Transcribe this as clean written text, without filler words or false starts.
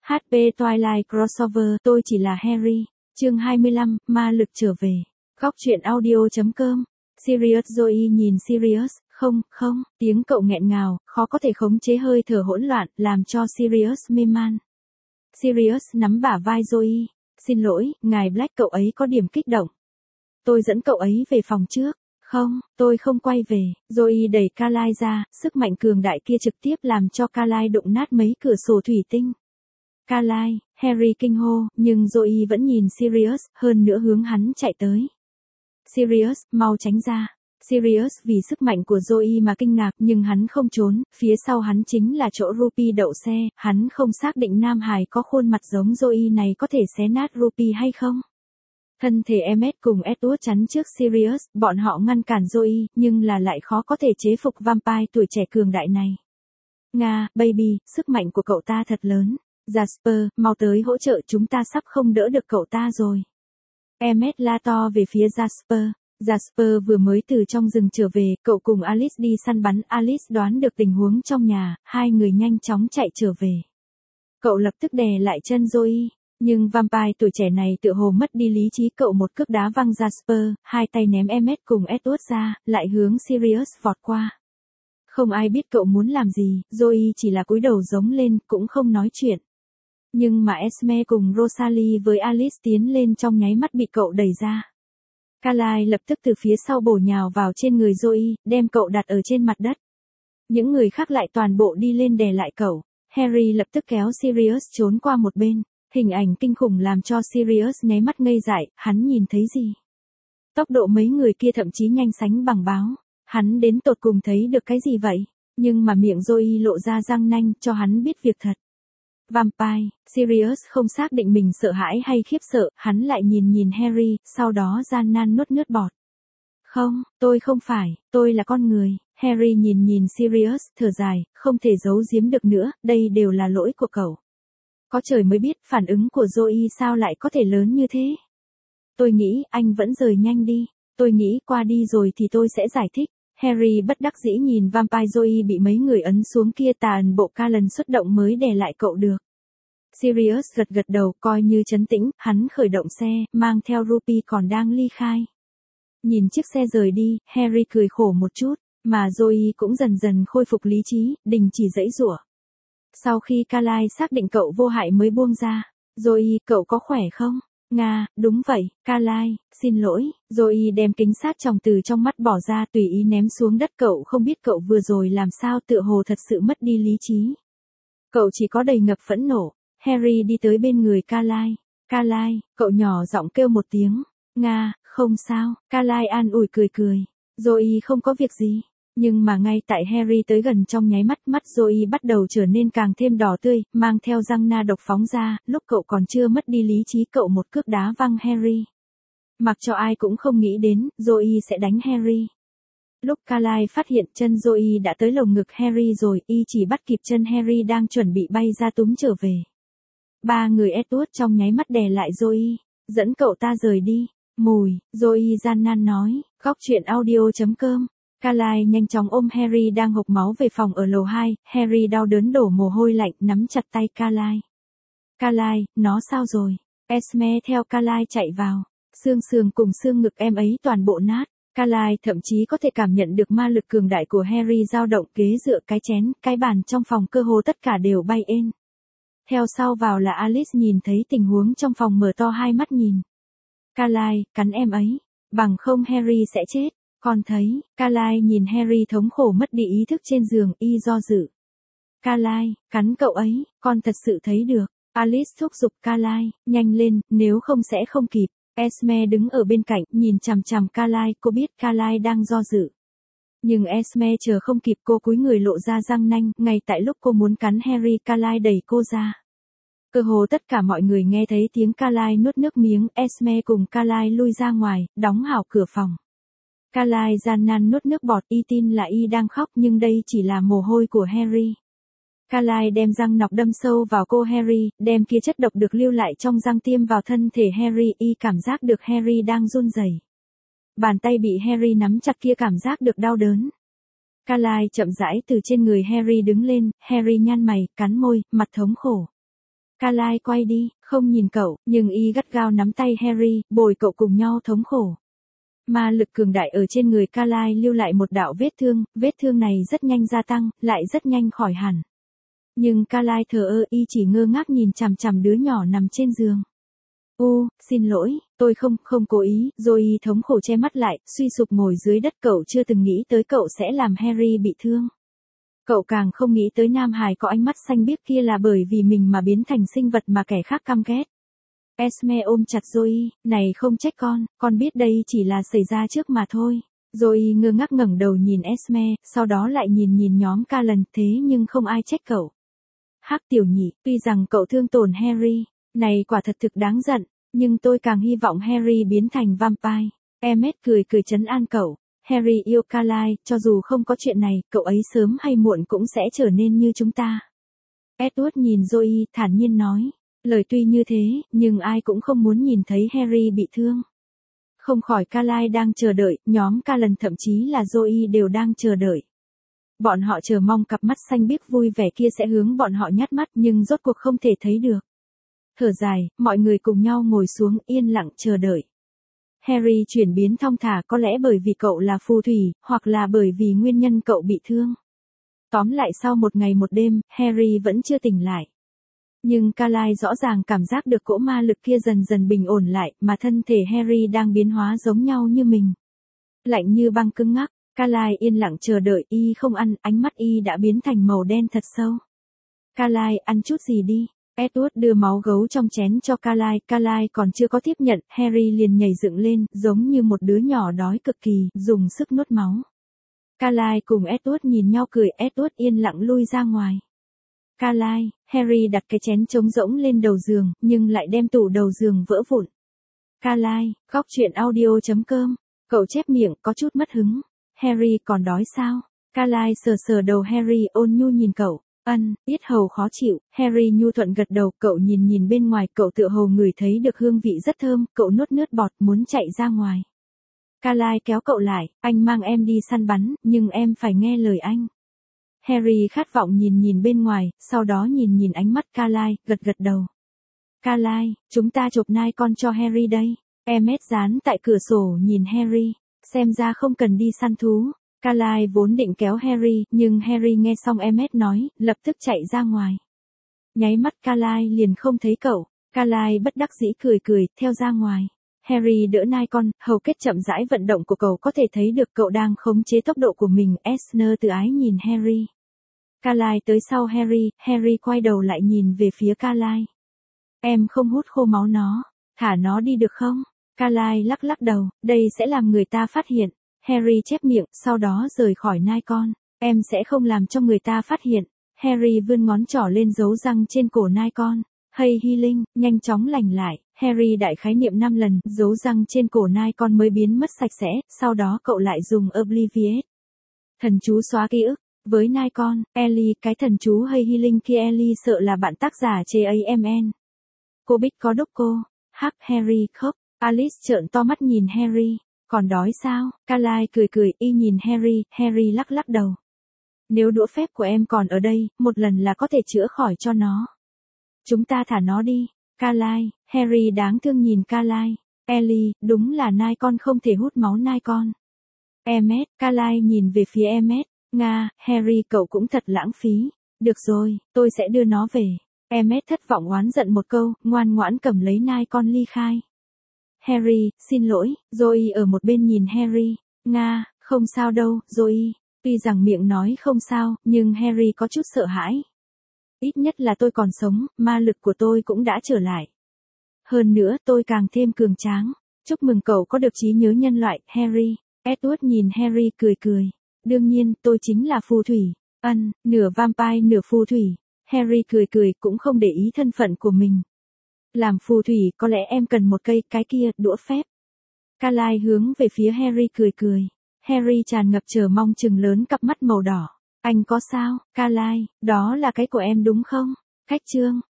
HP Twilight Crossover, tôi chỉ là Harry. Chương 25, ma lực trở về. Góc truyện audio.com. Sirius Joey nhìn Sirius, không, tiếng cậu nghẹn ngào, khó có thể khống chế hơi thở hỗn loạn, làm cho Sirius mê man. Sirius nắm bả vai Joey. Xin lỗi, ngài Black, cậu ấy có điểm kích động. Tôi dẫn cậu ấy về phòng trước. Không, tôi không quay về. Joey đẩy Carlisle ra, sức mạnh cường đại kia trực tiếp làm cho Carlisle đụng nát mấy cửa sổ thủy tinh. Carlisle, Harry kinh hô, nhưng Joey vẫn nhìn Sirius, hơn nữa hướng hắn chạy tới. Sirius, mau tránh ra. Sirius vì sức mạnh của Joey mà kinh ngạc, nhưng hắn không trốn, phía sau hắn chính là chỗ Ruby đậu xe, hắn không xác định nam hài có khuôn mặt giống Joey này có thể xé nát Ruby hay không. Thân thể Emmet cùng Edward chắn trước Sirius, bọn họ ngăn cản Joey, nhưng lại khó có thể chế phục vampire tuổi trẻ cường đại này. Nga, baby, sức mạnh của cậu ta thật lớn. Jasper, mau tới hỗ trợ, chúng ta sắp không đỡ được cậu ta rồi. Emmet la to về phía Jasper. Jasper vừa mới từ trong rừng trở về, cậu cùng Alice đi săn bắn, Alice đoán được tình huống trong nhà, hai người nhanh chóng chạy trở về. Cậu lập tức đè lại chân Joey, nhưng vampire tuổi trẻ này tựa hồ mất đi lý trí, cậu một cước đá văng Jasper, hai tay ném Emmet cùng Edward ra, lại hướng Sirius vọt qua. Không ai biết cậu muốn làm gì, Joey chỉ là cúi đầu giống lên, cũng không nói chuyện. Nhưng mà Esme cùng Rosalie với Alice tiến lên trong nháy mắt bị cậu đẩy ra. Carlisle lập tức từ phía sau bổ nhào vào trên người Joey, đem cậu đặt ở trên mặt đất. Những người khác lại toàn bộ đi lên đè lại cậu. Harry lập tức kéo Sirius trốn qua một bên. Hình ảnh kinh khủng làm cho Sirius nháy mắt ngây dại, hắn nhìn thấy gì? Tốc độ mấy người kia thậm chí nhanh sánh bằng báo. Hắn đến tột cùng thấy được cái gì vậy? Nhưng mà miệng Joey lộ ra răng nanh cho hắn biết việc thật. Vampire, Sirius không xác định mình sợ hãi hay khiếp sợ, hắn lại nhìn Harry, sau đó gian nan nuốt nước bọt. Không, tôi không phải, tôi là con người. Harry nhìn Sirius, thở dài, không thể giấu giếm được nữa, đây đều là lỗi của cậu. Có trời mới biết phản ứng của Joey sao lại có thể lớn như thế. Tôi nghĩ anh vẫn rời nhanh đi, tôi nghĩ qua đi rồi thì tôi sẽ giải thích. Harry bất đắc dĩ nhìn vampire Joey bị mấy người ấn xuống kia, tàn bộ Callan xuất động mới đè lại cậu được. Sirius gật đầu coi như trấn tĩnh, hắn khởi động xe, mang theo Ruby còn đang ly khai. Nhìn chiếc xe rời đi, Harry cười khổ một chút, mà Joey cũng dần dần khôi phục lý trí, đình chỉ giãy giụa. Sau khi Carlisle xác định cậu vô hại mới buông ra. Joey, cậu có khỏe không? Nga, đúng vậy, Carlisle, xin lỗi. Joey đem kính sát tròng từ trong mắt bỏ ra, tùy ý ném xuống đất. Cậu không biết cậu vừa rồi làm sao, tựa hồ thật sự mất đi lý trí. Cậu chỉ có đầy ngập phẫn nộ. Harry đi tới bên người Carlisle. Carlisle, cậu nhỏ giọng kêu một tiếng. Nga, không sao. Carlisle an ủi cười. Joey không có việc gì. Nhưng mà ngay tại Harry tới gần trong nháy mắt, mắt Joey bắt đầu trở nên càng thêm đỏ tươi, mang theo răng na độc phóng ra, lúc cậu còn chưa mất đi lý trí cậu một cước đá văng Harry. Mặc cho ai cũng không nghĩ đến, Joey sẽ đánh Harry. Lúc Carlisle phát hiện chân Joey đã tới lồng ngực Harry rồi, y chỉ bắt kịp chân Harry đang chuẩn bị bay ra túm trở về. Ba người Edward trong nháy mắt đè lại Joey, dẫn cậu ta rời đi. Mùi, Joey gian nan nói, góc truyện audio.com. Carlisle nhanh chóng ôm Harry đang hộc máu về phòng ở lầu 2, Harry đau đớn đổ mồ hôi lạnh, nắm chặt tay Carlisle. Carlisle, nó sao rồi? Esme theo Carlisle chạy vào, xương sườn cùng xương ngực em ấy toàn bộ nát. Carlisle thậm chí có thể cảm nhận được ma lực cường đại của Harry dao động, ghế dựa, cái chén, cái bàn trong phòng cơ hồ tất cả đều bay ên. Theo sau vào là Alice nhìn thấy tình huống trong phòng mở to hai mắt nhìn. Carlisle, cắn em ấy, bằng không Harry sẽ chết. Con thấy, Carlisle nhìn Harry thống khổ mất đi ý thức trên giường, y do dự. Carlisle, cắn cậu ấy, con thật sự thấy được. Alice thúc giục Carlisle, nhanh lên, nếu không sẽ không kịp. Esme đứng ở bên cạnh, nhìn chằm chằm Carlisle, cô biết Carlisle đang do dự. Nhưng Esme chờ không kịp, cô cúi người lộ ra răng nanh, ngay tại lúc cô muốn cắn Harry, Carlisle đẩy cô ra. Cơ hồ tất cả mọi người nghe thấy tiếng Carlisle nuốt nước miếng, Esme cùng Carlisle lui ra ngoài, đóng hảo cửa phòng. Carlisle gian nan nuốt nước bọt, y tin là y đang khóc nhưng đây chỉ là mồ hôi của Harry. Carlisle đem răng nọc đâm sâu vào cô Harry, đem kia chất độc được lưu lại trong răng tiêm vào thân thể Harry, y cảm giác được Harry đang run rẩy. Bàn tay bị Harry nắm chặt kia cảm giác được đau đớn. Carlisle chậm rãi từ trên người Harry đứng lên, Harry nhăn mày, cắn môi, mặt thống khổ. Carlisle quay đi, không nhìn cậu, nhưng y gắt gao nắm tay Harry, bồi cậu cùng nhau thống khổ. Ma lực cường đại ở trên người Carlisle lưu lại một đạo vết thương này rất nhanh gia tăng, lại rất nhanh khỏi hẳn. Nhưng Carlisle thờ ơ, y chỉ ngơ ngác nhìn chằm chằm đứa nhỏ nằm trên giường. Xin lỗi, tôi không cố ý, rồi y thống khổ che mắt lại, suy sụp ngồi dưới đất. Cậu chưa từng nghĩ tới cậu sẽ làm Harry bị thương. Cậu càng không nghĩ tới nam hài có ánh mắt xanh biếc kia là bởi vì mình mà biến thành sinh vật mà kẻ khác căm ghét. Esme ôm chặt Zoe, này không trách con biết đây chỉ là xảy ra trước mà thôi. Zoe ngơ ngác ngẩng đầu nhìn Esme, sau đó lại nhìn nhóm Callan, thế nhưng không ai trách cậu. Hắc tiểu nhị, tuy rằng cậu thương tổn Harry, này quả thật thực đáng giận, nhưng tôi càng hy vọng Harry biến thành vampire. Emmet cười trấn an cậu. Harry yêu Carlisle, cho dù không có chuyện này, cậu ấy sớm hay muộn cũng sẽ trở nên như chúng ta. Edward nhìn Zoe, thản nhiên nói. Lời tuy như thế, nhưng ai cũng không muốn nhìn thấy Harry bị thương. Không khỏi Carlisle đang chờ đợi, nhóm Callan thậm chí là Zoe đều đang chờ đợi. Bọn họ chờ mong cặp mắt xanh biếc vui vẻ kia sẽ hướng bọn họ nhát mắt nhưng rốt cuộc không thể thấy được. Thở dài, mọi người cùng nhau ngồi xuống yên lặng chờ đợi. Harry chuyển biến thong thả, có lẽ bởi vì cậu là phù thủy, hoặc là bởi vì nguyên nhân cậu bị thương. Tóm lại sau một ngày một đêm, Harry vẫn chưa tỉnh lại. Nhưng Carlisle rõ ràng cảm giác được cỗ ma lực kia dần dần bình ổn lại, mà thân thể Harry đang biến hóa giống nhau như mình. Lạnh như băng cứng ngắc, Carlisle yên lặng chờ đợi, y không ăn, ánh mắt y đã biến thành màu đen thật sâu. Carlisle, ăn chút gì đi. Edward đưa máu gấu trong chén cho Carlisle. Carlisle còn chưa có tiếp nhận, Harry liền nhảy dựng lên, giống như một đứa nhỏ đói cực kỳ, dùng sức nuốt máu. Carlisle cùng Edward nhìn nhau cười, Edward yên lặng lui ra ngoài. Carlisle, Harry đặt cái chén trống rỗng lên đầu giường, nhưng lại đem tủ đầu giường vỡ vụn. Carlisle, góc truyện audio.com. Cậu chép miệng, có chút mất hứng. Harry còn đói sao? Carlisle sờ đầu Harry, ôn nhu nhìn cậu. Yết hầu khó chịu. Harry nhu thuận gật đầu, cậu nhìn bên ngoài, cậu tựa hồ ngửi thấy được hương vị rất thơm, cậu nuốt nước bọt muốn chạy ra ngoài. Carlisle kéo cậu lại, anh mang em đi săn bắn, nhưng em phải nghe lời anh. Harry khát vọng nhìn bên ngoài, sau đó nhìn ánh mắt Carlisle, gật đầu. Carlisle, chúng ta chộp nai con cho Harry đây. Emmet dán tại cửa sổ nhìn Harry, xem ra không cần đi săn thú. Carlisle vốn định kéo Harry, nhưng Harry nghe xong Emmet nói, lập tức chạy ra ngoài. Nháy mắt Carlisle liền không thấy cậu. Carlisle bất đắc dĩ cười, theo ra ngoài. Harry đỡ nai con, hầu kết chậm rãi vận động của cậu có thể thấy được cậu đang khống chế tốc độ của mình. Esner từ ái nhìn Harry. Carlisle tới sau Harry, Harry quay đầu lại nhìn về phía Carlisle. Em không hút khô máu nó, thả nó đi được không? Carlisle lắc đầu, đây sẽ làm người ta phát hiện. Harry chép miệng, sau đó rời khỏi nai con. Em sẽ không làm cho người ta phát hiện. Harry vươn ngón trỏ lên dấu răng trên cổ nai con. Hay healing, nhanh chóng lành lại. Harry đại khái niệm 5 lần, dấu răng trên cổ nai con mới biến mất sạch sẽ, sau đó cậu lại dùng Obliviate. Thần chú xóa ký ức. Với nai con, Ellie, cái thần chú hay healing kia Ellie sợ là bạn tác giả JAMN. Cô Bích có đốc cô. Harry khóc. Alice trợn to mắt nhìn Harry. Còn đói sao? Carlisle cười, y nhìn Harry, Harry lắc đầu. Nếu đũa phép của em còn ở đây, một lần là có thể chữa khỏi cho nó. Chúng ta thả nó đi. Carlisle, Harry đáng thương nhìn Carlisle. Ellie, đúng là nai con không thể hút máu nai con. Emmet, Carlisle nhìn về phía Emmet. Harry cậu cũng thật lãng phí. Được rồi, tôi sẽ đưa nó về. Emmet thất vọng oán giận một câu, ngoan ngoãn cầm lấy nai con ly khai. Harry, xin lỗi. Zoe ở một bên nhìn Harry. Không sao đâu, Zoe. Tuy rằng miệng nói không sao, nhưng Harry có chút sợ hãi. Ít nhất là tôi còn sống, ma lực của tôi cũng đã trở lại. Hơn nữa tôi càng thêm cường tráng. Chúc mừng cậu có được trí nhớ nhân loại, Harry. Edward nhìn Harry cười. Đương nhiên, tôi chính là phù thủy. Nửa vampire nửa phù thủy. Harry cười cũng không để ý thân phận của mình. Làm phù thủy, có lẽ em cần một cây, cái kia, đũa phép. Carlisle hướng về phía Harry cười. Harry tràn ngập chờ mong trừng lớn cặp mắt màu đỏ. Anh có sao, Carlisle, đó là cái của em đúng không? Cách chương.